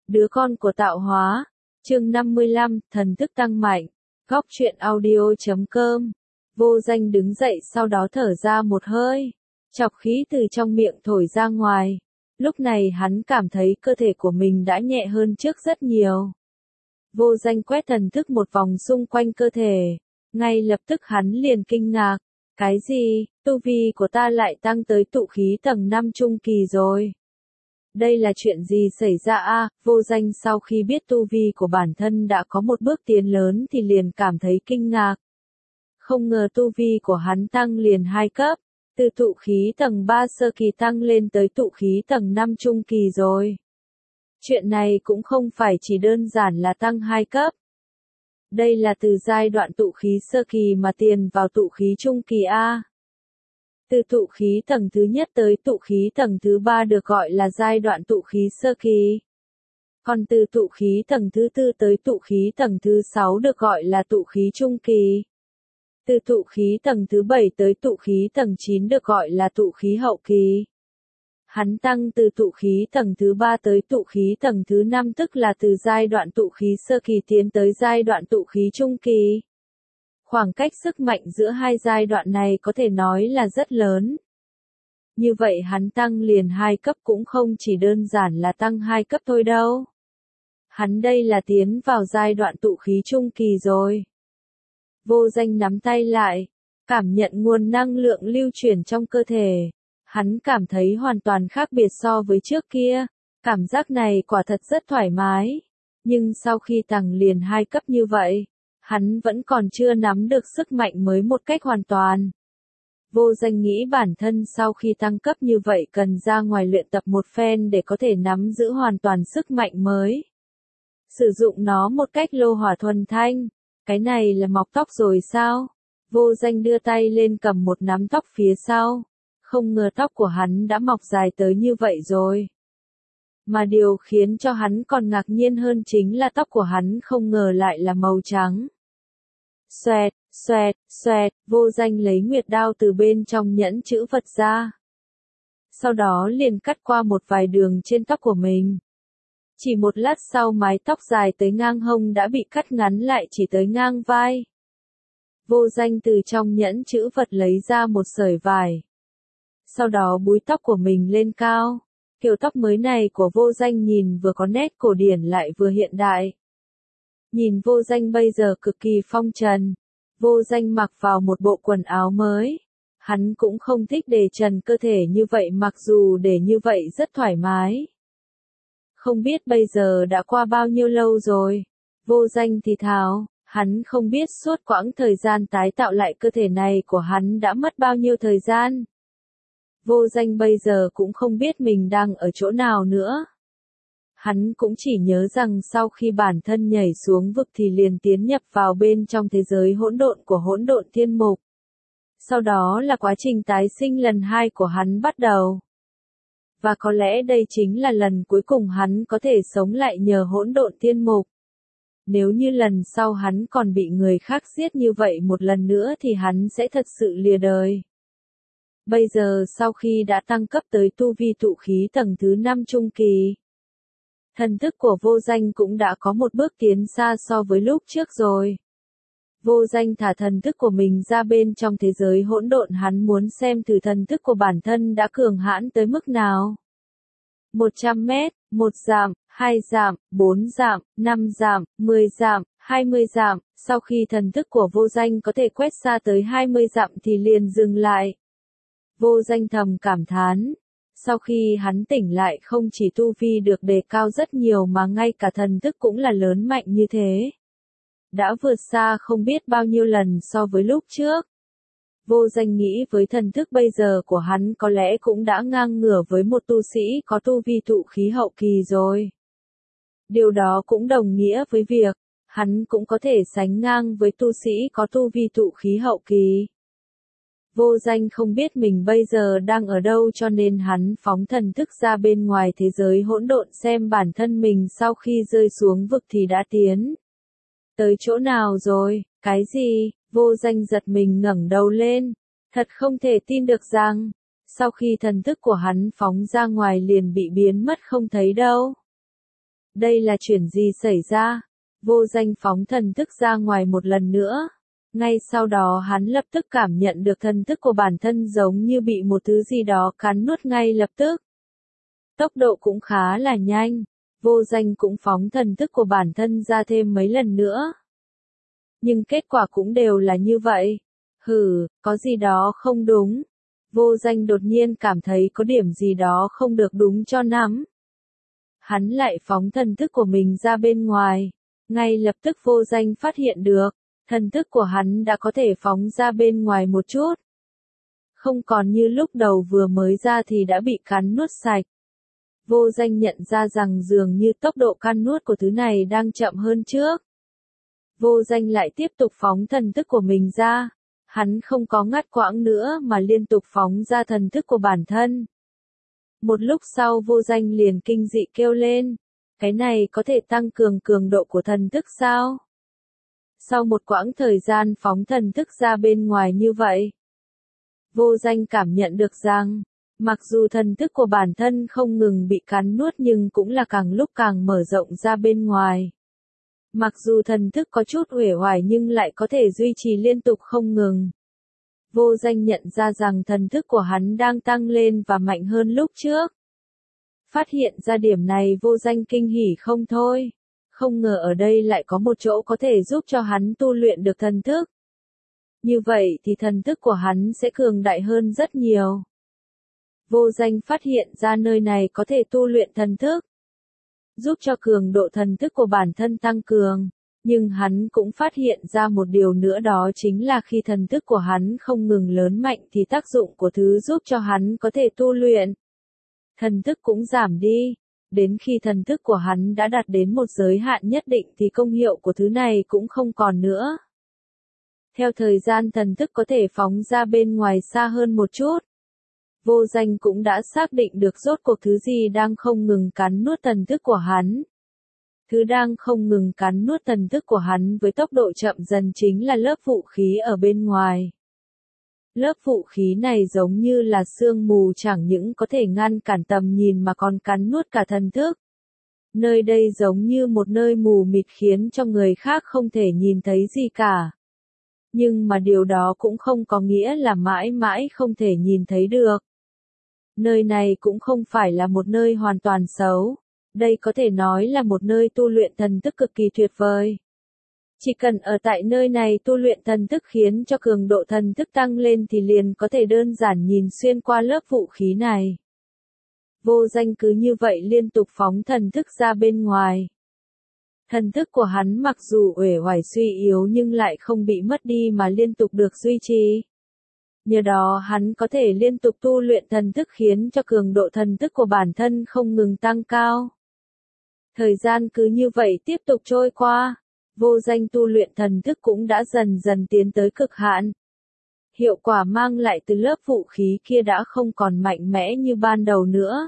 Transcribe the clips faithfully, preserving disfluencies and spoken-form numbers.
Đứa con của tạo hóa. Chương năm mươi lăm, thần thức tăng mạnh. Góc truyện audio chấm com. Vô Danh đứng dậy sau đó thở ra một hơi. Chọc khí từ trong miệng thổi ra ngoài. Lúc này hắn cảm thấy cơ thể của mình đã nhẹ hơn trước rất nhiều. Vô Danh quét thần thức một vòng xung quanh cơ thể. Ngay lập tức hắn liền kinh ngạc. Cái gì, tu vi của ta lại tăng tới tụ khí tầng năm trung kỳ rồi. Đây là chuyện gì xảy ra a? Vô Danh sau khi biết tu vi của bản thân đã có một bước tiến lớn thì liền cảm thấy kinh ngạc. Không ngờ tu vi của hắn tăng liền hai cấp, từ tụ khí tầng ba sơ kỳ tăng lên tới tụ khí tầng năm trung kỳ rồi. Chuyện này cũng không phải chỉ đơn giản là tăng hai cấp. Đây là từ giai đoạn tụ khí sơ kỳ mà tiền vào tụ khí trung kỳ a. Từ tụ khí tầng thứ nhất tới tụ khí tầng thứ ba được gọi là giai đoạn tụ khí sơ kỳ. Còn từ tụ khí tầng thứ tư tới tụ khí tầng thứ sáu được gọi là tụ khí trung kỳ. Từ tụ khí tầng thứ bảy tới tụ khí tầng chín được gọi là tụ khí hậu kỳ. Hắn tăng từ tụ khí tầng thứ ba tới tụ khí tầng thứ năm tức là từ giai đoạn tụ khí sơ kỳ tiến tới giai đoạn tụ khí trung kỳ. Khoảng cách sức mạnh giữa hai giai đoạn này có thể nói là rất lớn. Như vậy hắn tăng liền hai cấp cũng không chỉ đơn giản là tăng hai cấp thôi đâu. Hắn đây là tiến vào giai đoạn tụ khí trung kỳ rồi. Vô Danh nắm tay lại, cảm nhận nguồn năng lượng lưu chuyển trong cơ thể. Hắn cảm thấy hoàn toàn khác biệt so với trước kia. Cảm giác này quả thật rất thoải mái. Nhưng sau khi tăng liền hai cấp như vậy, hắn vẫn còn chưa nắm được sức mạnh mới một cách hoàn toàn. Vô Danh nghĩ bản thân sau khi tăng cấp như vậy cần ra ngoài luyện tập một phen để có thể nắm giữ hoàn toàn sức mạnh mới. Sử dụng nó một cách lô hỏa thuần thanh. Cái này là mọc tóc rồi sao? Vô Danh đưa tay lên cầm một nắm tóc phía sau. Không ngờ tóc của hắn đã mọc dài tới như vậy rồi. Mà điều khiến cho hắn còn ngạc nhiên hơn chính là tóc của hắn không ngờ lại là màu trắng. Xoẹt, xoẹt, xoẹt, Vô Danh lấy nguyệt đao từ bên trong nhẫn chữ vật ra. Sau đó liền cắt qua một vài đường trên tóc của mình. Chỉ một lát sau mái tóc dài tới ngang hông đã bị cắt ngắn lại chỉ tới ngang vai. Vô Danh từ trong nhẫn chữ vật lấy ra một sợi vải. Sau đó búi tóc của mình lên cao. Kiểu tóc mới này của Vô Danh nhìn vừa có nét cổ điển lại vừa hiện đại. Nhìn Vô Danh bây giờ cực kỳ phong trần. Vô Danh mặc vào một bộ quần áo mới. Hắn cũng không thích để trần cơ thể như vậy mặc dù để như vậy rất thoải mái. Không biết bây giờ đã qua bao nhiêu lâu rồi. Vô Danh thì thào, hắn không biết suốt quãng thời gian tái tạo lại cơ thể này của hắn đã mất bao nhiêu thời gian. Vô Danh bây giờ cũng không biết mình đang ở chỗ nào nữa. Hắn cũng chỉ nhớ rằng sau khi bản thân nhảy xuống vực thì liền tiến nhập vào bên trong thế giới hỗn độn của hỗn độn thiên mục. Sau đó là quá trình tái sinh lần hai của hắn bắt đầu. Và có lẽ đây chính là lần cuối cùng hắn có thể sống lại nhờ hỗn độn thiên mục. Nếu như lần sau hắn còn bị người khác giết như vậy một lần nữa thì hắn sẽ thật sự lìa đời. Bây giờ sau khi đã tăng cấp tới tu vi tụ khí tầng thứ năm trung kỳ, thần thức của Vô Danh cũng đã có một bước tiến xa so với lúc trước rồi. Vô Danh thả thần thức của mình ra bên trong thế giới hỗn độn hắn muốn xem thử thần thức của bản thân đã cường hãn tới mức nào. một trăm mét, một dặm, hai dặm, bốn dặm, năm dặm, mười dặm, hai mươi dặm, sau khi thần thức của Vô Danh có thể quét xa tới hai mươi dặm thì liền dừng lại. Vô Danh thầm cảm thán. Sau khi hắn tỉnh lại không chỉ tu vi được đề cao rất nhiều mà ngay cả thần thức cũng là lớn mạnh như thế. Đã vượt xa không biết bao nhiêu lần so với lúc trước. Vô Danh nghĩ với thần thức bây giờ của hắn có lẽ cũng đã ngang ngửa với một tu sĩ có tu vi tụ khí hậu kỳ rồi. Điều đó cũng đồng nghĩa với việc, hắn cũng có thể sánh ngang với tu sĩ có tu vi tụ khí hậu kỳ. Vô Danh không biết mình bây giờ đang ở đâu cho nên hắn phóng thần thức ra bên ngoài thế giới hỗn độn xem bản thân mình sau khi rơi xuống vực thì đã tiến tới chỗ nào rồi. Cái gì? Vô Danh giật mình ngẩng đầu lên. Thật không thể tin được rằng, sau khi thần thức của hắn phóng ra ngoài liền bị biến mất không thấy đâu. Đây là chuyện gì xảy ra? Vô danh phóng thần thức ra ngoài một lần nữa. Ngay sau đó hắn lập tức cảm nhận được thần thức của bản thân giống như bị một thứ gì đó cắn nuốt ngay lập tức. Tốc độ cũng khá là nhanh. Vô danh cũng phóng thần thức của bản thân ra thêm mấy lần nữa. Nhưng kết quả cũng đều là như vậy. Hừ, có gì đó không đúng. Vô danh đột nhiên cảm thấy có điểm gì đó không được đúng cho lắm. Hắn lại phóng thần thức của mình ra bên ngoài. Ngay lập tức vô danh phát hiện được, thần thức của hắn đã có thể phóng ra bên ngoài một chút. Không còn như lúc đầu vừa mới ra thì đã bị cắn nuốt sạch. Vô danh nhận ra rằng dường như tốc độ cắn nuốt của thứ này đang chậm hơn trước. Vô danh lại tiếp tục phóng thần thức của mình ra. Hắn không có ngắt quãng nữa mà liên tục phóng ra thần thức của bản thân. Một lúc sau vô danh liền kinh dị kêu lên. Cái này có thể tăng cường cường độ của thần thức sao? Sau một quãng thời gian phóng thần thức ra bên ngoài như vậy, vô danh cảm nhận được rằng, mặc dù thần thức của bản thân không ngừng bị cắn nuốt nhưng cũng là càng lúc càng mở rộng ra bên ngoài. Mặc dù thần thức có chút uể oải nhưng lại có thể duy trì liên tục không ngừng. Vô danh nhận ra rằng thần thức của hắn đang tăng lên và mạnh hơn lúc trước. Phát hiện ra điểm này vô danh kinh hỉ không thôi. Không ngờ ở đây lại có một chỗ có thể giúp cho hắn tu luyện được thần thức. Như vậy thì thần thức của hắn sẽ cường đại hơn rất nhiều. Vô danh phát hiện ra nơi này có thể tu luyện thần thức, giúp cho cường độ thần thức của bản thân tăng cường. Nhưng hắn cũng phát hiện ra một điều nữa, đó chính là khi thần thức của hắn không ngừng lớn mạnh thì tác dụng của thứ giúp cho hắn có thể tu luyện thần thức cũng giảm đi. Đến khi thần thức của hắn đã đạt đến một giới hạn nhất định thì công hiệu của thứ này cũng không còn nữa. Theo thời gian thần thức có thể phóng ra bên ngoài xa hơn một chút. Vô danh cũng đã xác định được rốt cuộc thứ gì đang không ngừng cắn nuốt thần thức của hắn. Thứ đang không ngừng cắn nuốt thần thức của hắn với tốc độ chậm dần chính là lớp vũ khí ở bên ngoài. Lớp vũ khí này giống như là sương mù, chẳng những có thể ngăn cản tầm nhìn mà còn cắn nuốt cả thần thức. Nơi đây giống như một nơi mù mịt khiến cho người khác không thể nhìn thấy gì cả. Nhưng mà điều đó cũng không có nghĩa là mãi mãi không thể nhìn thấy được. Nơi này cũng không phải là một nơi hoàn toàn xấu. Đây có thể nói là một nơi tu luyện thần thức cực kỳ tuyệt vời. Chỉ cần ở tại nơi này tu luyện thần thức khiến cho cường độ thần thức tăng lên thì liền có thể đơn giản nhìn xuyên qua lớp vũ khí này. Vô danh cứ như vậy liên tục phóng thần thức ra bên ngoài. Thần thức của hắn mặc dù uể oải suy yếu nhưng lại không bị mất đi mà liên tục được duy trì. Nhờ đó hắn có thể liên tục tu luyện thần thức khiến cho cường độ thần thức của bản thân không ngừng tăng cao. Thời gian cứ như vậy tiếp tục trôi qua. Vô danh tu luyện thần thức cũng đã dần dần tiến tới cực hạn. Hiệu quả mang lại từ lớp vũ khí kia đã không còn mạnh mẽ như ban đầu nữa.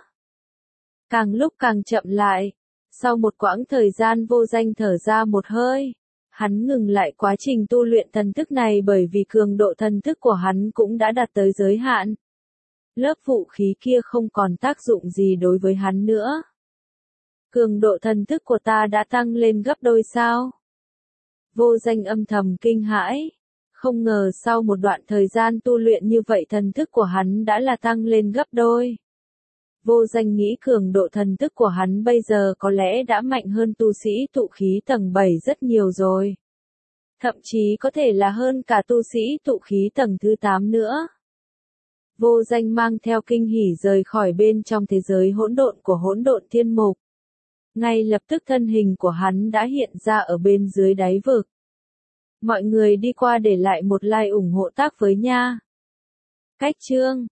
Càng lúc càng chậm lại. Sau một quãng thời gian vô danh thở ra một hơi. Hắn ngừng lại quá trình tu luyện thần thức này bởi vì cường độ thần thức của hắn cũng đã đạt tới giới hạn. Lớp vũ khí kia không còn tác dụng gì đối với hắn nữa. Cường độ thần thức của ta đã tăng lên gấp đôi sao? Vô danh âm thầm kinh hãi. Không ngờ sau một đoạn thời gian tu luyện như vậy thần thức của hắn đã là tăng lên gấp đôi. Vô danh nghĩ cường độ thần thức của hắn bây giờ có lẽ đã mạnh hơn tu sĩ tụ khí tầng bảy rất nhiều rồi. Thậm chí có thể là hơn cả tu sĩ tụ khí tầng thứ tám nữa. Vô danh mang theo kinh hỉ rời khỏi bên trong thế giới hỗn độn của hỗn độn thiên mục. Ngay lập tức thân hình của hắn đã hiện ra ở bên dưới đáy vực. Mọi người đi qua để lại một like ủng hộ tác với nha. Cách chương